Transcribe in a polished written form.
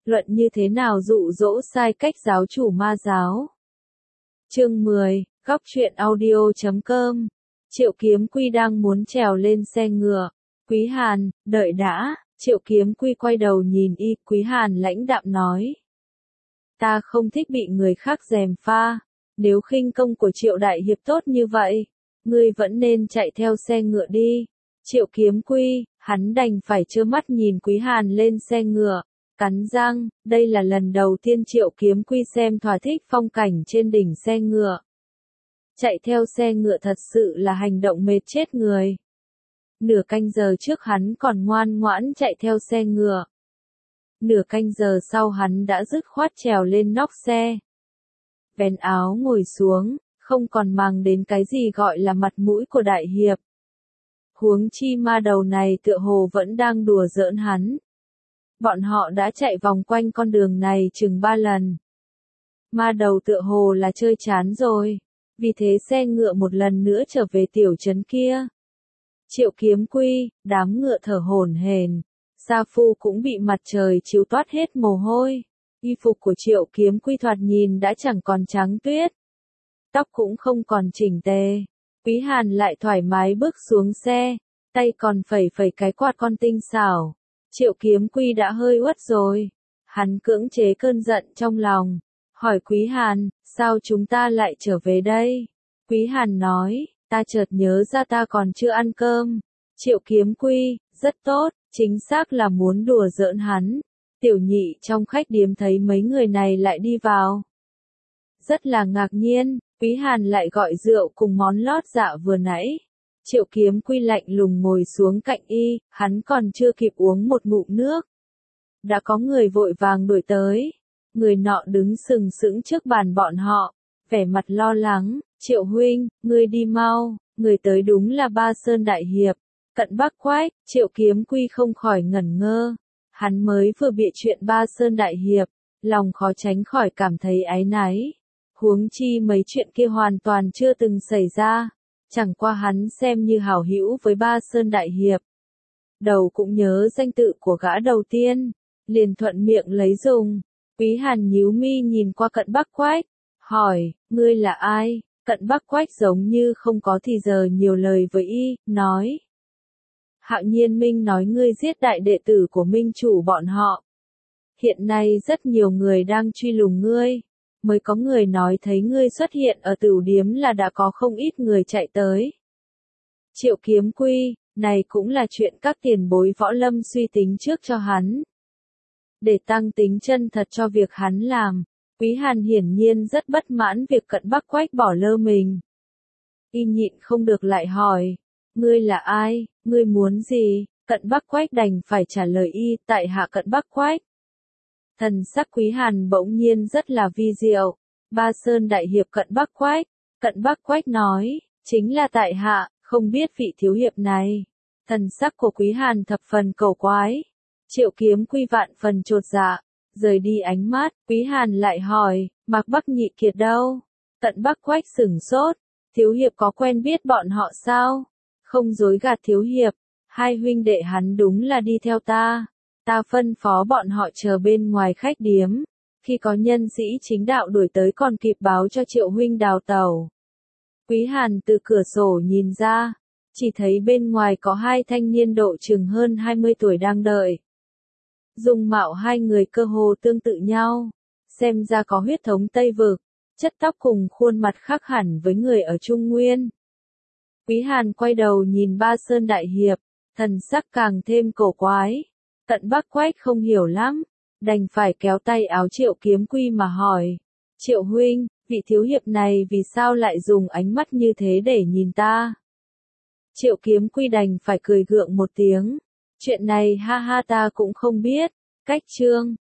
Luận như thế nào dụ dỗ sai cách giáo chủ ma giáo. Chương 10, góc truyện audio.com. Triệu Kiếm Quy đang muốn trèo lên xe ngựa. Quý Hàn, đợi đã. Triệu Kiếm Quy quay đầu nhìn y, Quý Hàn lãnh đạm nói. Ta không thích bị người khác gièm pha. Nếu khinh công của Triệu Đại Hiệp tốt như vậy, ngươi vẫn nên chạy theo xe ngựa đi. Triệu Kiếm Quy, hắn đành phải trơ mắt nhìn Quý Hàn lên xe ngựa, cắn răng, đây là lần đầu tiên Triệu Kiếm Quy xem thỏa thích phong cảnh trên đỉnh xe ngựa. Chạy theo xe ngựa thật sự là hành động mệt chết người. Nửa canh giờ trước hắn còn ngoan ngoãn chạy theo xe ngựa. Nửa canh giờ sau hắn đã dứt khoát trèo lên nóc xe. Vén áo ngồi xuống, không còn màng đến cái gì gọi là mặt mũi của đại hiệp. Huống chi ma đầu này tựa hồ vẫn đang đùa giỡn hắn. Bọn họ đã chạy vòng quanh con đường này chừng 3 lần. Ma đầu tựa hồ là chơi chán rồi, vì thế xe ngựa một lần nữa trở về tiểu trấn kia. Triệu Kiếm Quy, đám ngựa thở hổn hển, Sa Phu cũng bị mặt trời chiếu toát hết mồ hôi. Y phục của Triệu Kiếm Quy thoạt nhìn đã chẳng còn trắng tuyết. Tóc cũng không còn chỉnh tề. Quý Hàn lại thoải mái bước xuống xe, tay còn phẩy phẩy cái quạt con tinh xảo. Triệu Kiếm Quy đã hơi uất rồi. Hắn cưỡng chế cơn giận trong lòng, hỏi Quý Hàn, sao chúng ta lại trở về đây? Quý Hàn nói, ta chợt nhớ ra ta còn chưa ăn cơm. Triệu Kiếm Quy, rất tốt, chính xác là muốn đùa giỡn hắn. Tiểu Nhị trong khách điếm thấy mấy người này lại đi vào. Rất là ngạc nhiên, Quý Hàn lại gọi rượu cùng món lót dạ vừa nãy. Triệu Kiếm Quy lạnh lùng ngồi xuống cạnh y, hắn còn chưa kịp uống một ngụm nước. Đã có người vội vàng đuổi tới. Người nọ đứng sừng sững trước bàn bọn họ, vẻ mặt lo lắng, Triệu huynh, ngươi đi mau, người tới đúng là Ba Sơn Đại Hiệp, Cận Bắc Quách. Triệu Kiếm Quy không khỏi ngẩn ngơ. Hắn mới vừa bịa chuyện Ba Sơn Đại Hiệp, lòng khó tránh khỏi cảm thấy áy náy. Huống chi mấy chuyện kia hoàn toàn chưa từng xảy ra, chẳng qua hắn xem như hảo hữu với Ba Sơn Đại Hiệp. Đầu cũng nhớ danh tự của gã đầu tiên, liền thuận miệng lấy dùng. Quý Hàn nhíu mi nhìn qua Cận Bắc Quách, hỏi, ngươi là ai? Cận Bắc Quách giống như không có thì giờ nhiều lời với y, nói. Hạo Nhiên Minh nói ngươi giết đại đệ tử của Minh chủ bọn họ. Hiện nay rất nhiều người đang truy lùng ngươi. Mới có người nói thấy ngươi xuất hiện ở tửu điếm là đã có không ít người chạy tới. Triệu Kiếm Quy, này cũng là chuyện các tiền bối võ lâm suy tính trước cho hắn. Để tăng tính chân thật cho việc hắn làm, Quý Hàn hiển nhiên rất bất mãn việc Cận Bắc Quách bỏ lơ mình. Y nhịn không được lại hỏi, ngươi là ai, ngươi muốn gì? Cận Bắc Quách đành phải trả lời y, tại hạ Cận Bắc Quách. Thần sắc Quý Hàn bỗng nhiên rất là vi diệu. Ba Sơn Đại Hiệp Cận Bắc Quách. Cận Bắc Quách nói, chính là tại hạ, không biết vị thiếu hiệp này. Thần sắc của Quý Hàn thập phần cầu quái. Triệu Kiếm Quy vạn phần chột dạ, rời đi ánh mắt. Quý Hàn lại hỏi, Mạc Bắc Nhị Kiệt đâu? Cận Bắc Quách sửng sốt, thiếu hiệp có quen biết bọn họ sao? Không dối gạt thiếu hiệp, hai huynh đệ hắn đúng là đi theo ta. Ta phân phó bọn họ chờ bên ngoài khách điếm, khi có nhân sĩ chính đạo đuổi tới còn kịp báo cho Triệu huynh đào tẩu. Quý Hàn từ cửa sổ nhìn ra, chỉ thấy bên ngoài có hai thanh niên độ chừng hơn 20 tuổi đang đợi. Dung mạo hai người cơ hồ tương tự nhau, xem ra có huyết thống Tây Vực, chất tóc cùng khuôn mặt khác hẳn với người ở Trung Nguyên. Quý Hàn quay đầu nhìn Ba Sơn Đại Hiệp, thần sắc càng thêm cổ quái. Cận Bắc Quách không hiểu lắm, đành phải kéo tay áo Triệu Kiếm Quy mà hỏi. Triệu huynh, vị thiếu hiệp này vì sao lại dùng ánh mắt như thế để nhìn ta? Triệu Kiếm Quy đành phải cười gượng một tiếng. Chuyện này ha ha ta cũng không biết. Cách chương